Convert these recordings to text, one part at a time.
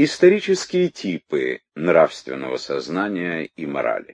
Исторические типы нравственного сознания и морали.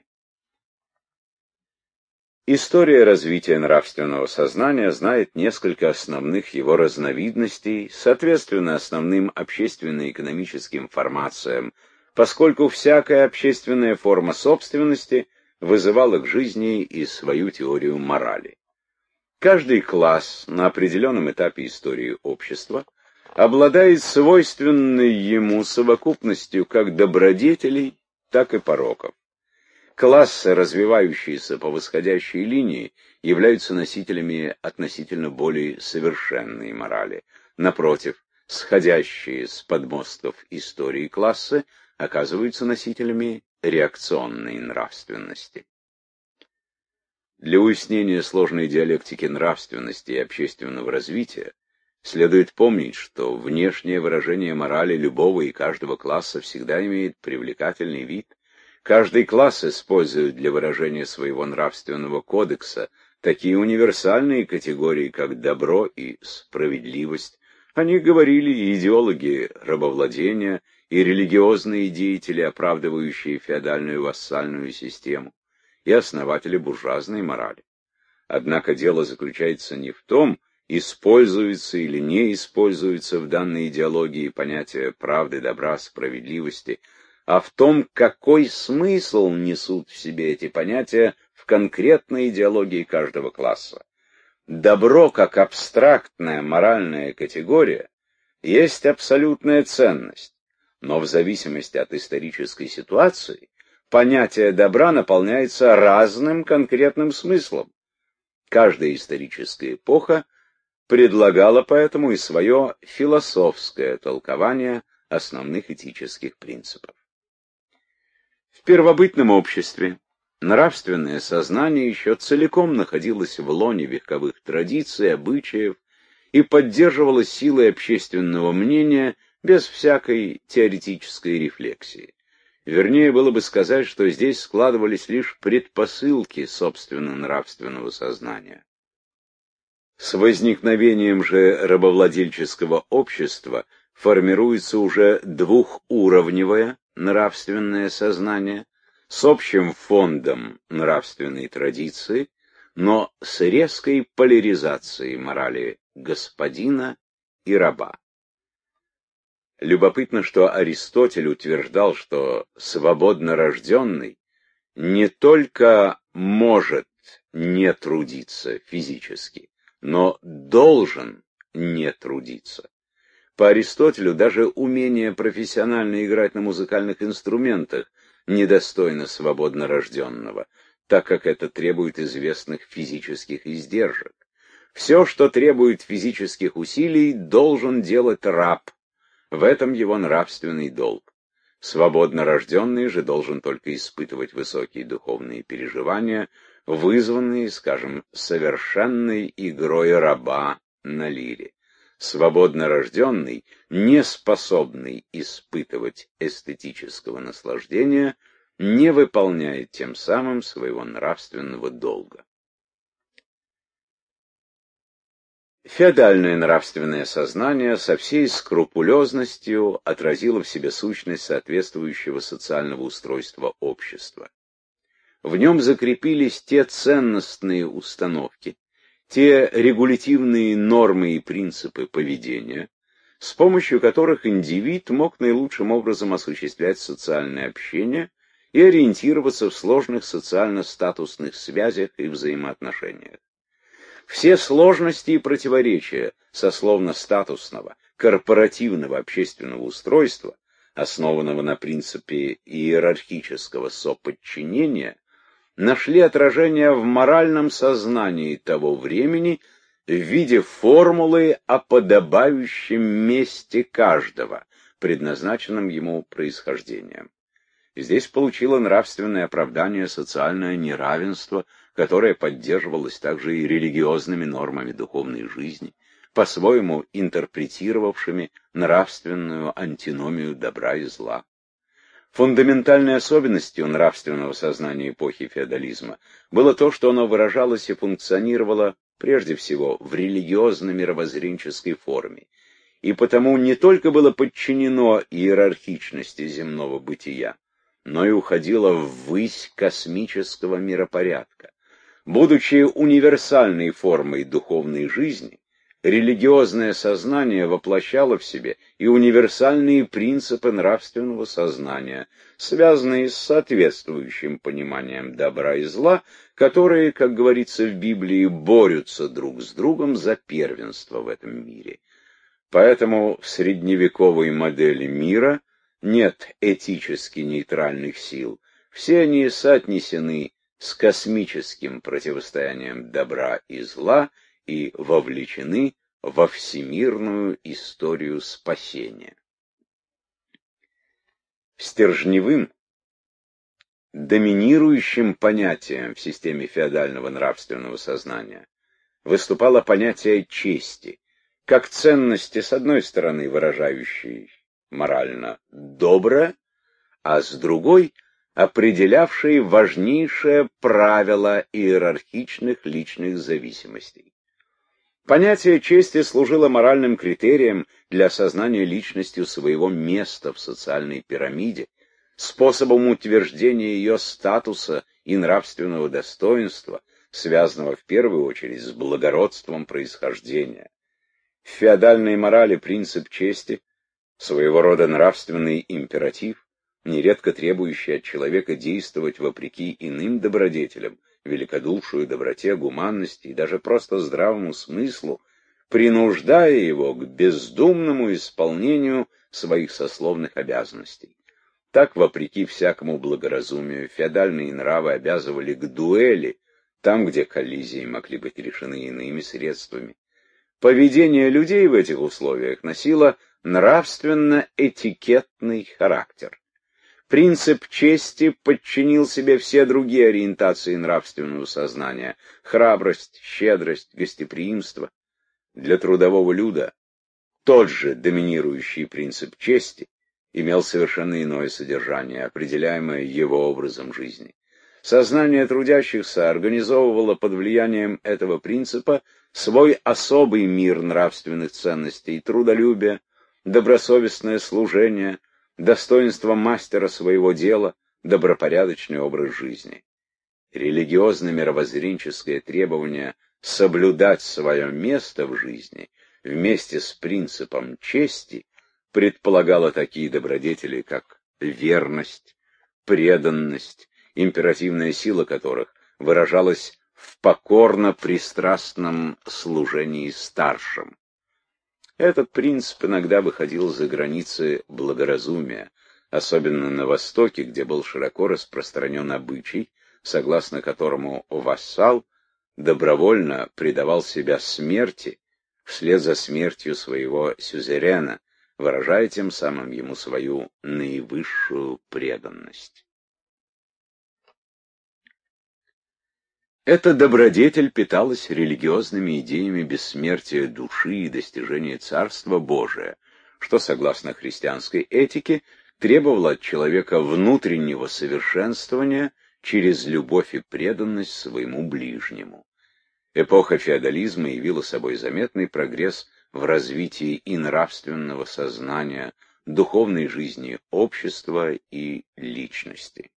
История развития нравственного сознания знает несколько основных его разновидностей, соответственно основным общественно-экономическим формациям, поскольку всякая общественная форма собственности вызывала к жизни и свою теорию морали. Каждый класс на определенном этапе истории общества обладает свойственной ему совокупностью как добродетелей, так и пороков. Классы, развивающиеся по восходящей линии, являются носителями относительно более совершенной морали. Напротив, сходящие с подмостков истории классы оказываются носителями реакционной нравственности. Для уяснения сложной диалектики нравственности и общественного развития следует помнить, что внешнее выражение морали любого и каждого класса всегда имеет привлекательный вид. Каждый класс использует для выражения своего нравственного кодекса такие универсальные категории, как добро и справедливость. О них говорили и идеологи рабовладения, и религиозные деятели, оправдывающие феодальную вассальную систему, и основатели буржуазной морали. Однако дело заключается не в том, используется или не используется в данной идеологии понятие правды, добра, справедливости, а в том, какой смысл несут в себе эти понятия в конкретной идеологии каждого класса. Добро, как абстрактная моральная категория, есть абсолютная ценность, но в зависимости от исторической ситуации понятие добра наполняется разным конкретным смыслом. Каждая историческая эпоха предлагала поэтому и свое философское толкование основных этических принципов. В первобытном обществе нравственное сознание еще целиком находилось в лоне вековых традиций, обычаев и поддерживалось силой общественного мнения без всякой теоретической рефлексии. Вернее, было бы сказать, что здесь складывались лишь предпосылки собственно нравственного сознания. С возникновением же рабовладельческого общества формируется уже двухуровневое нравственное сознание с общим фондом нравственной традиции, но с резкой поляризацией морали господина и раба. Любопытно, что Аристотель утверждал, что свободно рожденный не только может не трудиться физически, но должен не трудиться. По Аристотелю даже умение профессионально играть на музыкальных инструментах недостойно свободно рожденного, так как это требует известных физических издержек. Все, что требует физических усилий, должен делать раб. В этом его нравственный долг. Свободно рожденный же должен только испытывать высокие духовные переживания, вызванные, скажем, совершенной игрой раба на лире. Свободно рожденный, не способный испытывать эстетического наслаждения, не выполняет тем самым своего нравственного долга. Феодальное нравственное сознание со всей скрупулезностью отразило в себе сущность соответствующего социального устройства общества. В нем закрепились те ценностные установки, те регулятивные нормы и принципы поведения, с помощью которых индивид мог наилучшим образом осуществлять социальное общение и ориентироваться в сложных социально-статусных связях и взаимоотношениях. Все сложности и противоречия сословно-статусного, корпоративного общественного устройства, основанного на принципе иерархического соподчинения, нашли отражение в моральном сознании того времени в виде формулы о подобающем месте каждого, предназначенном ему происхождением. Здесь получило нравственное оправдание социальное неравенство, которое поддерживалось также и религиозными нормами духовной жизни, по-своему интерпретировавшими нравственную антиномию добра и зла. Фундаментальной особенностью нравственного сознания эпохи феодализма было то, что оно выражалось и функционировало прежде всего в религиозно-мировоззренческой форме, и потому не только было подчинено иерархичности земного бытия, но и уходило ввысь космического миропорядка. Будучи универсальной формой духовной жизни, религиозное сознание воплощало в себе и универсальные принципы нравственного сознания, связанные с соответствующим пониманием добра и зла, которые, как говорится в Библии, борются друг с другом за первенство в этом мире. Поэтому в средневековой модели мира нет этически нейтральных сил, все они соотнесены с космическим противостоянием добра и зла и вовлечены во всемирную историю спасения. Стержневым, доминирующим понятием в системе феодального нравственного сознания выступало понятие чести, как ценности, с одной стороны, выражающей морально доброе, а с другой — определявшие важнейшее правило иерархичных личных зависимостей. Понятие чести служило моральным критерием для осознания личностью своего места в социальной пирамиде, способом утверждения ее статуса и нравственного достоинства, связанного в первую очередь с благородством происхождения. В феодальной морали принцип чести — своего рода нравственный императив, нередко требующий от человека действовать вопреки иным добродетелям, великодушию, доброте, гуманности и даже просто здравому смыслу, принуждая его к бездумному исполнению своих сословных обязанностей. Так, вопреки всякому благоразумию, феодальные нравы обязывали к дуэли, там, где коллизии могли быть решены иными средствами. Поведение людей в этих условиях носило нравственно-этикетный характер. Принцип чести подчинил себе все другие ориентации нравственного сознания — храбрость, щедрость, гостеприимство. Для трудового люда тот же доминирующий принцип чести имел совершенно иное содержание, определяемое его образом жизни. Сознание трудящихся организовывало под влиянием этого принципа свой особый мир нравственных ценностей, трудолюбие, добросовестное служение, достоинство мастера своего дела, добропорядочный образ жизни. Религиозно-мировоззренческое требование соблюдать свое место в жизни вместе с принципом чести предполагало такие добродетели, как верность, преданность, императивная сила которых выражалась в покорно-пристрастном служении старшим. Этот принцип иногда выходил за границы благоразумия, особенно на Востоке, где был широко распространен обычай, согласно которому вассал добровольно предавал себя смерти вслед за смертью своего сюзерена, выражая тем самым ему свою наивысшую преданность. Эта добродетель питалась религиозными идеями бессмертия души и достижения Царства Божия, что, согласно христианской этике, требовало от человека внутреннего совершенствования через любовь и преданность своему ближнему. Эпоха феодализма явила собой заметный прогресс в развитии и нравственного сознания, духовной жизни общества и личности.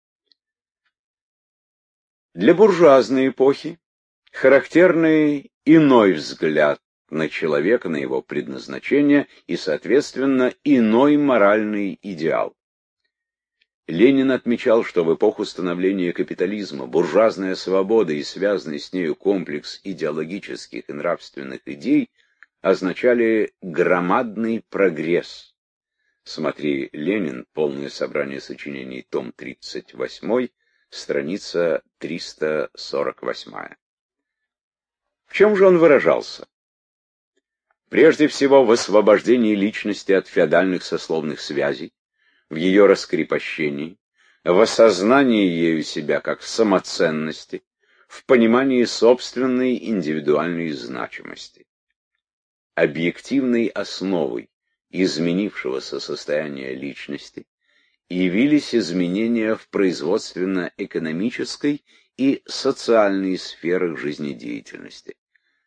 Для буржуазной эпохи характерный иной взгляд на человека, на его предназначение и, соответственно, иной моральный идеал. Ленин отмечал, что в эпоху становления капитализма буржуазная свобода и связанный с нею комплекс идеологических и нравственных идей означали громадный прогресс. Смотри «Ленин. Полное собрание сочинений. Том 38. Страница 348. В чем же он выражался? Прежде всего, в освобождении личности от феодальных сословных связей, в ее раскрепощении, в осознании ею себя как самоценности, в понимании собственной индивидуальной значимости. Объективной основой изменившегося состояния личности явились изменения в производственно-экономической и социальной сферах жизнедеятельности.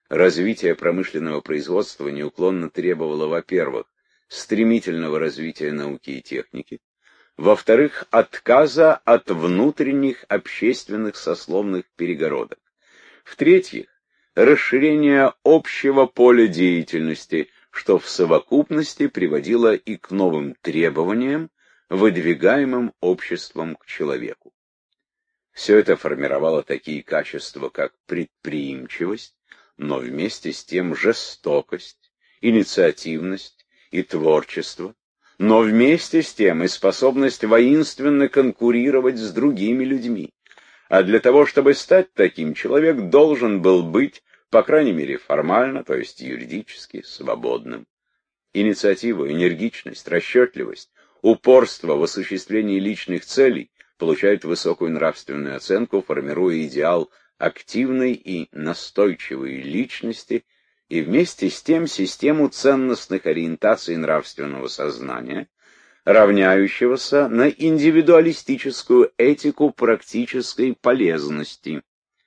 Развитие промышленного производства неуклонно требовало, во-первых, стремительного развития науки и техники, во-вторых, отказа от внутренних общественных сословных перегородок, в-третьих, расширения общего поля деятельности, что в совокупности приводило и к новым требованиям, выдвигаемым обществом к человеку. Все это формировало такие качества, как предприимчивость, но вместе с тем жестокость, инициативность и творчество, но вместе с тем и способность воинственно конкурировать с другими людьми. А для того, чтобы стать таким, человек должен был быть, по крайней мере формально, то есть юридически, свободным. Инициатива, энергичность, расчетливость, упорство в осуществлении личных целей получают высокую нравственную оценку, формируя идеал активной и настойчивой личности и вместе с тем систему ценностных ориентаций нравственного сознания, равняющегося на индивидуалистическую этику практической полезности.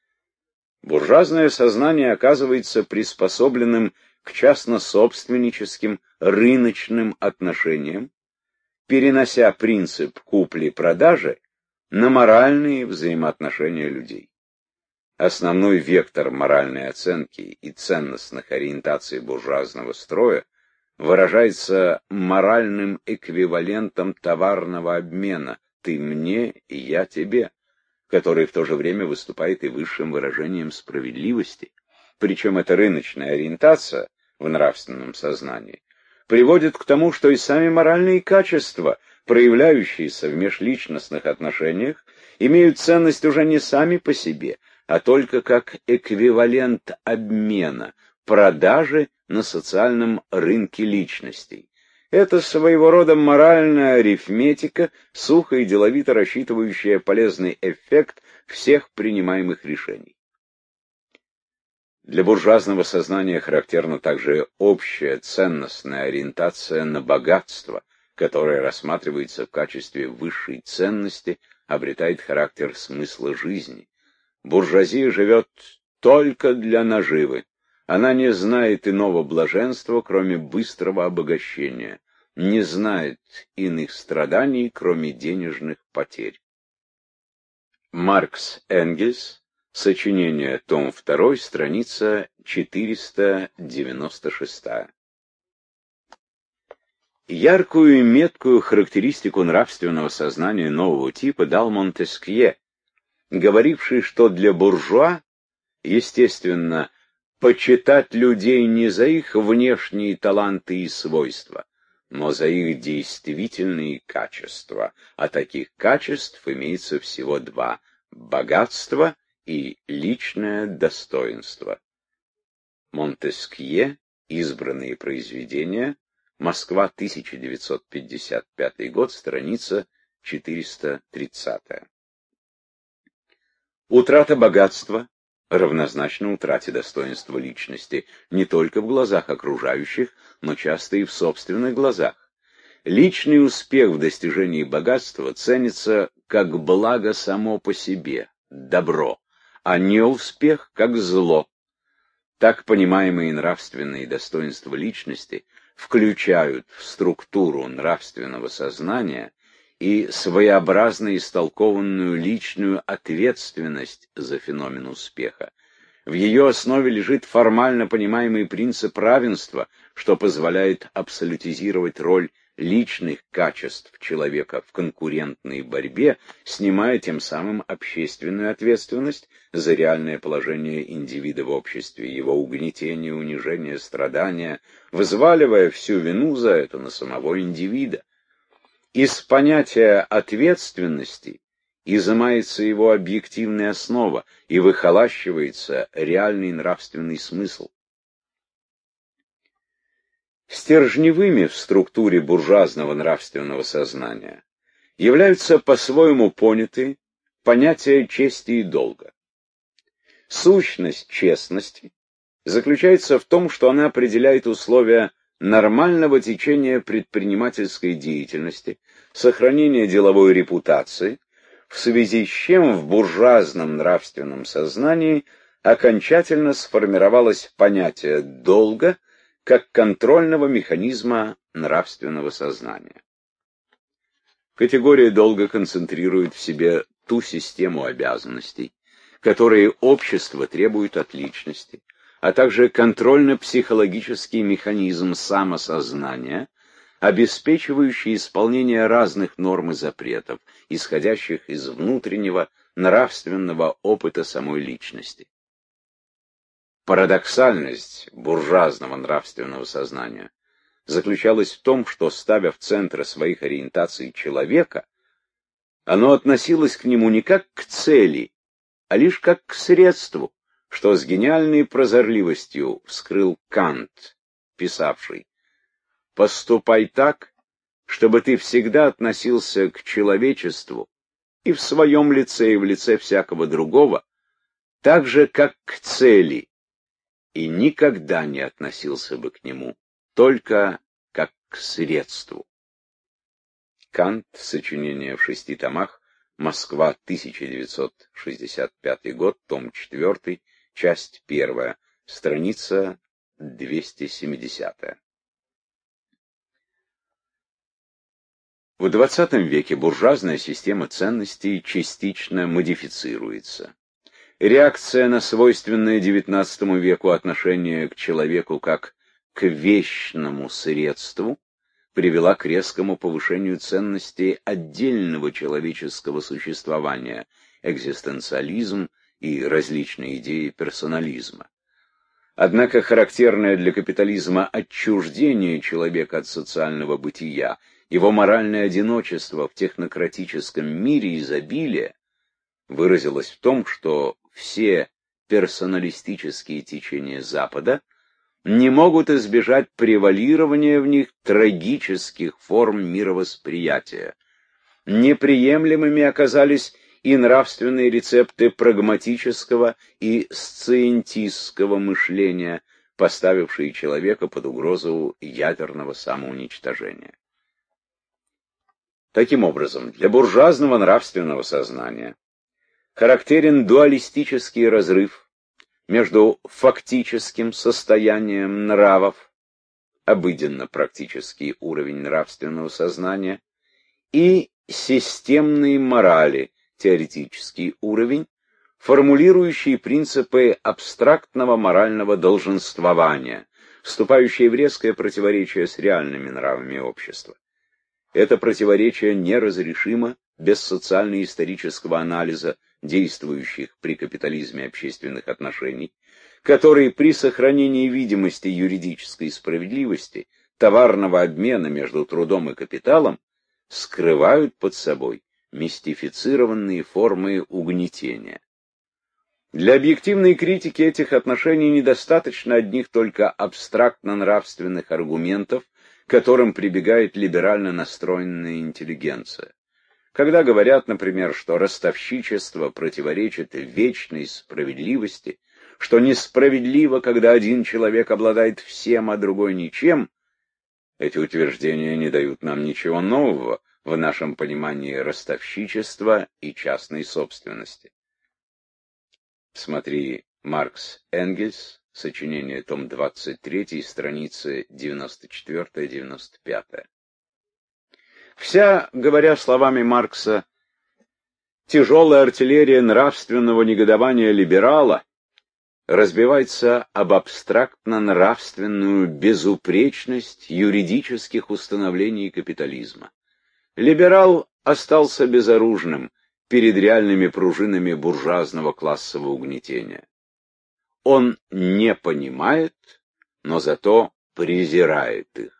Буржуазное сознание оказывается приспособленным к частно-собственническим рыночным отношениям, перенося принцип купли-продажи на моральные взаимоотношения людей. Основной вектор моральной оценки и ценностных ориентаций буржуазного строя выражается моральным эквивалентом товарного обмена «ты мне, и я тебе», который в то же время выступает и высшим выражением справедливости. Причем эта рыночная ориентация в нравственном сознании приводит к тому, что и сами моральные качества, проявляющиеся в межличностных отношениях, имеют ценность уже не сами по себе, а только как эквивалент обмена, продажи на социальном рынке личностей. Это своего рода моральная арифметика, сухо и деловито рассчитывающая полезный эффект всех принимаемых решений. Для буржуазного сознания характерна также общая ценностная ориентация на богатство, которое рассматривается в качестве высшей ценности, обретает характер смысла жизни. Буржуазия живет только для наживы. Она не знает иного блаженства, кроме быстрого обогащения, не знает иных страданий, кроме денежных потерь. Маркс Энгельс, сочинение, том 2, страница 496. Яркую и меткую характеристику нравственного сознания нового типа дал Монтескье, говоривший, что для буржуа, естественно, почитать людей не за их внешние таланты и свойства, но за их действительные качества, а таких качеств имеется всего два – богатство и личное достоинство. Монтескье, избранные произведения, Москва, 1955 год, страница 430. Утрата богатства равнозначна утрате достоинства личности не только в глазах окружающих, но часто и в собственных глазах. Личный успех в достижении богатства ценится как благо само по себе, добро, а неуспех как зло. Так понимаемые нравственные достоинства личности включают в структуру нравственного сознания и своеобразно истолкованную личную ответственность за феномен успеха. В ее основе лежит формально понимаемый принцип равенства, что позволяет абсолютизировать роль личных качеств человека в конкурентной борьбе, снимая тем самым общественную ответственность за реальное положение индивида в обществе, его угнетение, унижение, страдания, взваливая всю вину за это на самого индивида. Из понятия ответственности изымается его объективная основа и выхолащивается реальный нравственный смысл. Стержневыми в структуре буржуазного нравственного сознания являются по-своему поняты понятия чести и долга. Сущность честности заключается в том, что она определяет условия нормального течения предпринимательской деятельности, сохранения деловой репутации, в связи с чем в буржуазном нравственном сознании окончательно сформировалось понятие долга как контрольного механизма нравственного сознания. Категория долга концентрирует в себе ту систему обязанностей, которые общество требует от личности, а также контрольно-психологический механизм самосознания, обеспечивающий исполнение разных норм и запретов, исходящих из внутреннего нравственного опыта самой личности. Парадоксальность буржуазного нравственного сознания заключалась в том, что, ставя в центр своих ориентаций человека, оно относилось к нему не как к цели, а лишь как к средству, что с гениальной прозорливостью вскрыл Кант, писавший: «Поступай так, чтобы ты всегда относился к человечеству и в своем лице, и в лице всякого другого, так же, как к цели, и никогда не относился бы к нему только как к средству». Кант, сочинение в 6 томах, Москва, 1965 год, том 4, часть 1, страница 270. В XX веке буржуазная система ценностей частично модифицируется. Реакция на свойственное XIX веку отношение к человеку как к вечному средству привела к резкому повышению ценностей отдельного человеческого существования, экзистенциализм и различные идеи персонализма. Однако характерное для капитализма отчуждение человека от социального бытия, его моральное одиночество в технократическом мире изобилия выразилось в том, что все персоналистические течения Запада не могут избежать превалирования в них трагических форм мировосприятия. Неприемлемыми оказались и нравственные рецепты прагматического и сциентистского мышления, поставившие человека под угрозу ядерного самоуничтожения. Таким образом, для буржуазного нравственного сознания характерен дуалистический разрыв между фактическим состоянием нравов, обыденно-практический уровень нравственного сознания, и системной морали, теоретический уровень, формулирующий принципы абстрактного морального долженствования, вступающие в резкое противоречие с реальными нравами общества. Это противоречие неразрешимо без социально-исторического анализа действующих при капитализме общественных отношений, которые при сохранении видимости юридической справедливости, товарного обмена между трудом и капиталом, скрывают под собой мистифицированные формы угнетения. Для объективной критики этих отношений недостаточно одних только абстрактно-нравственных аргументов, к которым прибегает либерально настроенная интеллигенция. Когда говорят, например, что ростовщичество противоречит вечной справедливости, что несправедливо, когда один человек обладает всем, а другой ничем, эти утверждения не дают нам ничего нового в нашем понимании ростовщичества и частной собственности. Смотри Маркс Энгельс, сочинение, том 23, страницы 94-95. Вся, говоря словами Маркса, тяжелая артиллерия нравственного негодования либерала разбивается об абстрактно-нравственную безупречность юридических установлений капитализма. Либерал остался безоружным перед реальными пружинами буржуазного классового угнетения. Он не понимает, но зато презирает их.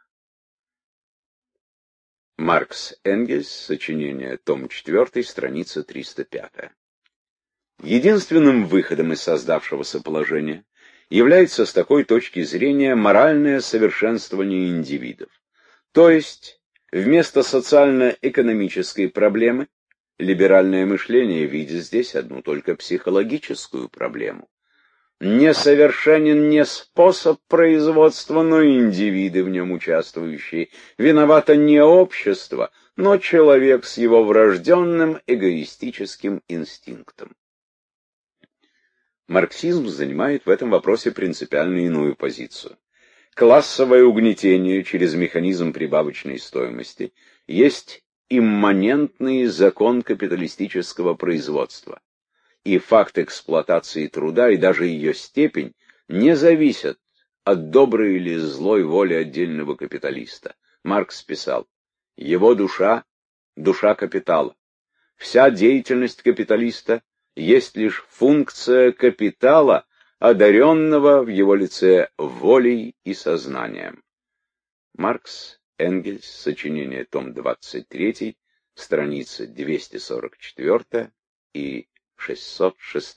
Маркс Энгельс, сочинение, том 4, страница 305. Единственным выходом из создавшегося положения является с такой точки зрения моральное совершенствование индивидов. То есть, вместо социально-экономической проблемы, либеральное мышление видит здесь одну только психологическую проблему. Несовершенен не способ производства, но индивиды, в нем участвующие. Виновато не общество, но человек с его врожденным эгоистическим инстинктом. Марксизм занимает в этом вопросе принципиально иную позицию. Классовое угнетение через механизм прибавочной стоимости есть имманентный закон капиталистического производства, и факт эксплуатации труда и даже ее степень не зависят от доброй или злой воли отдельного капиталиста. Маркс писал: «Его душа – душа капитала. Вся деятельность капиталиста есть лишь функция капитала, одаренного в его лице волей и сознанием». Маркс, Энгельс, сочинение, том 23, страница 244 и 606.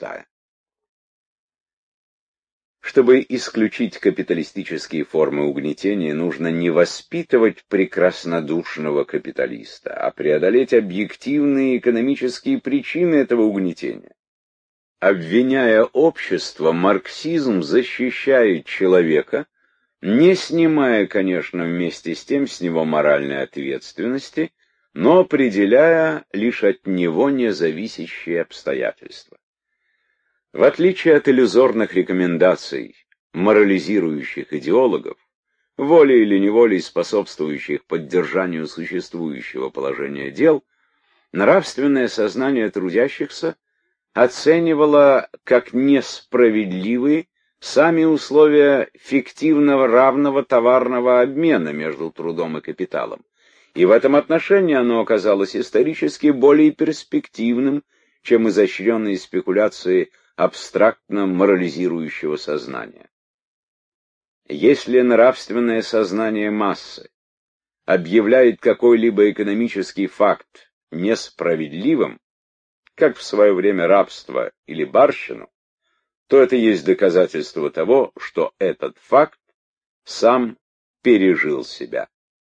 Чтобы исключить капиталистические формы угнетения, нужно не воспитывать прекраснодушного капиталиста, а преодолеть объективные экономические причины этого угнетения. Обвиняя общество, марксизм защищает человека, не снимая, конечно, вместе с тем с него моральной ответственности, но определяя лишь от него независящие обстоятельства. В отличие от иллюзорных рекомендаций морализирующих идеологов, волей или неволей способствующих поддержанию существующего положения дел, нравственное сознание трудящихся оценивало как несправедливые сами условия фиктивного равного товарного обмена между трудом и капиталом, и в этом отношении оно оказалось исторически более перспективным, чем изощренные спекуляции абстрактно морализирующего сознания. Если нравственное сознание массы объявляет какой-либо экономический факт несправедливым, как в свое время рабство или барщину, то это есть доказательство того, что этот факт сам пережил себя.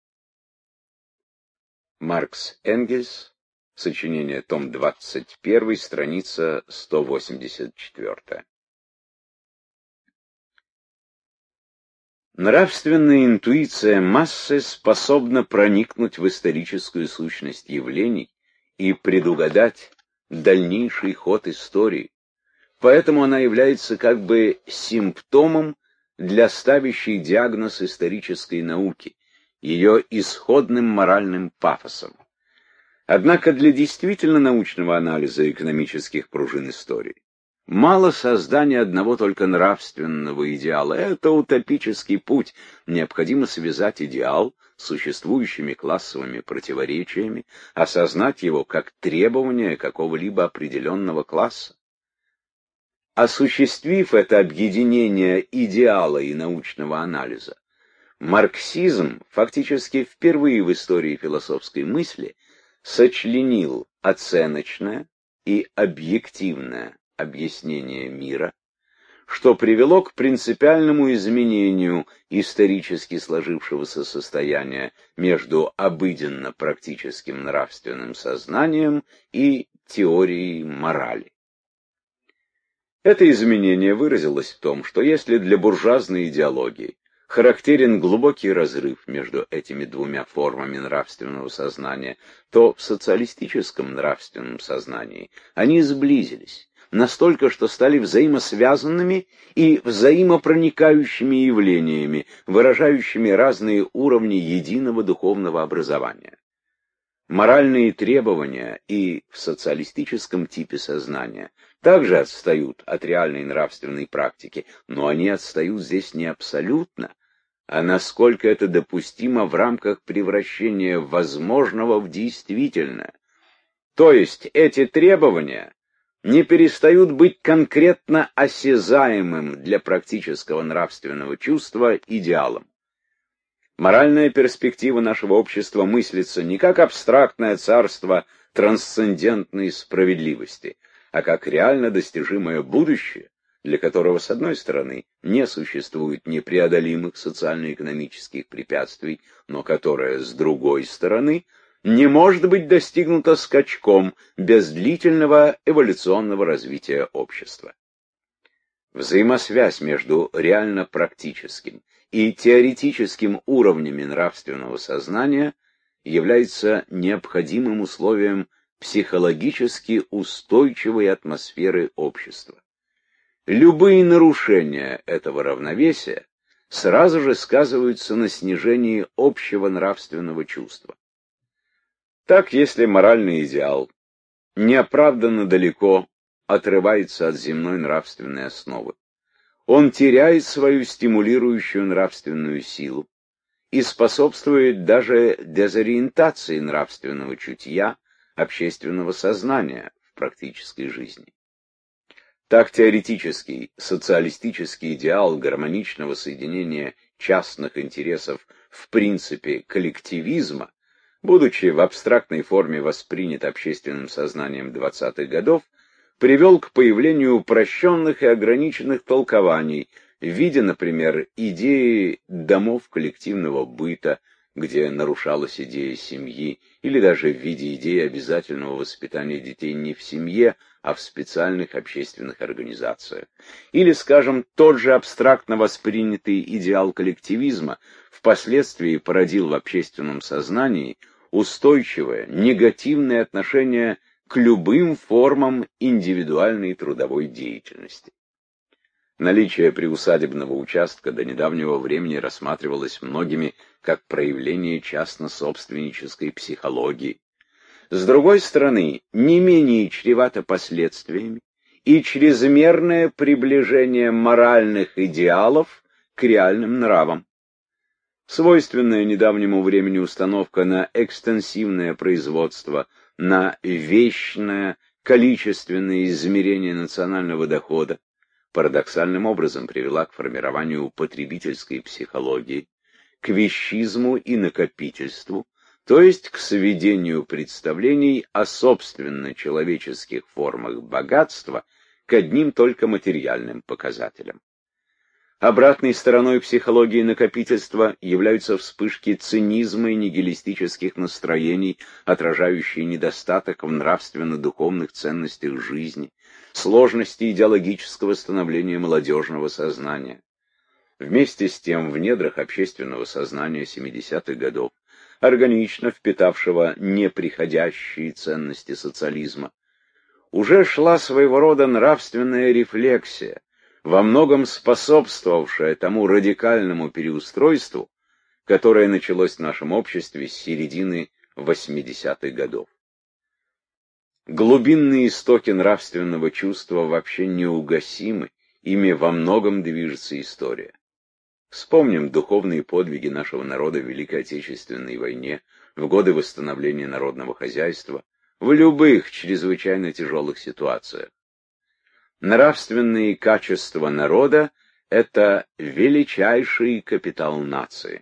Маркс, Энгельс, сочинение, том 21, страница 184. Нравственная интуиция массы способна проникнуть в историческую сущность явлений и предугадать дальнейший ход истории. Поэтому она является как бы симптомом для ставящей диагноз исторической науки, ее исходным моральным пафосом. Однако для действительно научного анализа экономических пружин истории мало создания одного только нравственного идеала. Это утопический путь. Необходимо связать идеал с существующими классовыми противоречиями, осознать его как требование какого-либо определенного класса. Осуществив это объединение идеала и научного анализа, марксизм фактически впервые в истории философской мысли сочленил оценочное и объективное объяснение мира, что привело к принципиальному изменению исторически сложившегося состояния между обыденно-практическим нравственным сознанием и теорией морали. Это изменение выразилось в том, что если для буржуазной идеологии характерен глубокий разрыв между этими двумя формами нравственного сознания, то в социалистическом нравственном сознании они сблизились настолько, что стали взаимосвязанными и взаимопроникающими явлениями, выражающими разные уровни единого духовного образования. Моральные требования и в социалистическом типе сознания также отстают от реальной нравственной практики, но они отстают здесь не абсолютно, а насколько это допустимо в рамках превращения возможного в действительное. То есть эти требования не перестают быть конкретно осязаемым для практического нравственного чувства идеалом. Моральная перспектива нашего общества мыслится не как абстрактное царство трансцендентной справедливости, а как реально достижимое будущее, для которого, с одной стороны, не существует непреодолимых социально-экономических препятствий, но которое, с другой стороны, не может быть достигнуто скачком без длительного эволюционного развития общества. Взаимосвязь между реально-практическим и теоретическим уровнями нравственного сознания является необходимым условием психологически устойчивой атмосферы общества. любые нарушения этого равновесия сразу же сказываются на снижении общего нравственного чувства. Так, если моральный идеал неоправданно далеко отрывается от земной нравственной основы, он теряет свою стимулирующую нравственную силу и способствует даже дезориентации нравственного чутья, общественного сознания в практической жизни. Так теоретический социалистический идеал гармоничного соединения частных интересов в принципе коллективизма, будучи в абстрактной форме воспринят общественным сознанием 20-х годов, привел к появлению упрощенных и ограниченных толкований в виде, например, идеи домов коллективного быта, где нарушалась идея семьи, или даже в виде идеи обязательного воспитания детей не в семье, а в специальных общественных организациях. Или, скажем, тот же абстрактно воспринятый идеал коллективизма впоследствии породил в общественном сознании устойчивое, негативное отношение к любым формам индивидуальной трудовой деятельности. Наличие приусадебного участка до недавнего времени рассматривалось многими как проявление частно-собственнической психологии. С другой стороны, не менее чревато последствиями и чрезмерное приближение моральных идеалов к реальным нравам. Свойственная недавнему времени установка на экстенсивное производство, на вечное количественное измерение национального дохода парадоксальным образом привела к формированию потребительской психологии, к вещизму и накопительству, то есть к сведению представлений о собственно человеческих формах богатства к одним только материальным показателям. Обратной стороной психологии накопительства являются вспышки цинизма и нигилистических настроений, отражающие недостаток в нравственно-духовных ценностях жизни, сложности идеологического становления молодежного сознания. Вместе с тем, в недрах общественного сознания 70-х годов, органично впитавшего неприходящие ценности социализма, уже шла своего рода нравственная рефлексия, во многом способствовавшая тому радикальному переустройству, которое началось в нашем обществе с середины 80-х годов. Глубинные истоки нравственного чувства вообще неугасимы, ими во многом движется история. Вспомним духовные подвиги нашего народа в Великой Отечественной войне, в годы восстановления народного хозяйства, в любых чрезвычайно тяжелых ситуациях. Нравственные качества народа – это величайший капитал нации.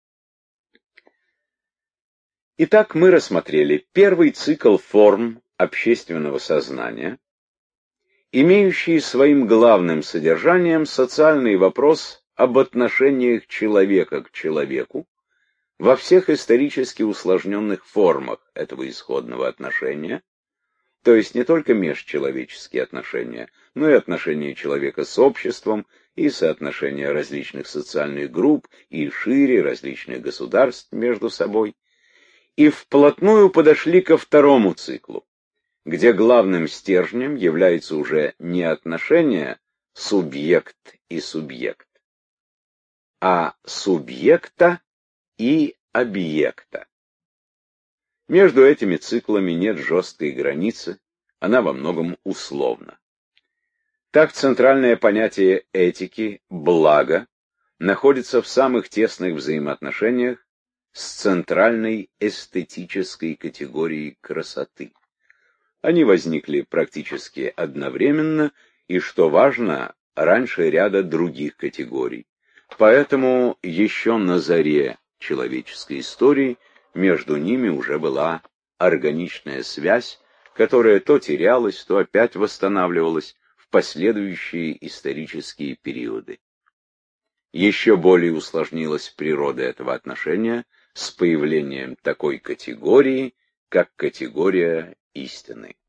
Итак, мы рассмотрели первый цикл форм общественного сознания, имеющий своим главным содержанием социальный вопрос об отношениях человека к человеку во всех исторически усложненных формах этого исходного отношения, то есть не только межчеловеческие отношения, но и отношения человека с обществом, и соотношения различных социальных групп, и шире различных государств между собой, и вплотную подошли ко второму циклу, где главным стержнем является уже не отношение субъект и субъект, а субъекта и объекта. Между этими циклами нет жесткой границы, она во многом условна. Так центральное понятие этики, блага, находится в самых тесных взаимоотношениях с центральной эстетической категорией красоты. Они возникли практически одновременно и, что важно, раньше ряда других категорий. Поэтому еще на заре человеческой истории между ними уже была органичная связь, которая то терялась, то опять восстанавливалась в последующие исторические периоды. Еще более усложнилась природа этого отношения с появлением такой категории, как категория истины.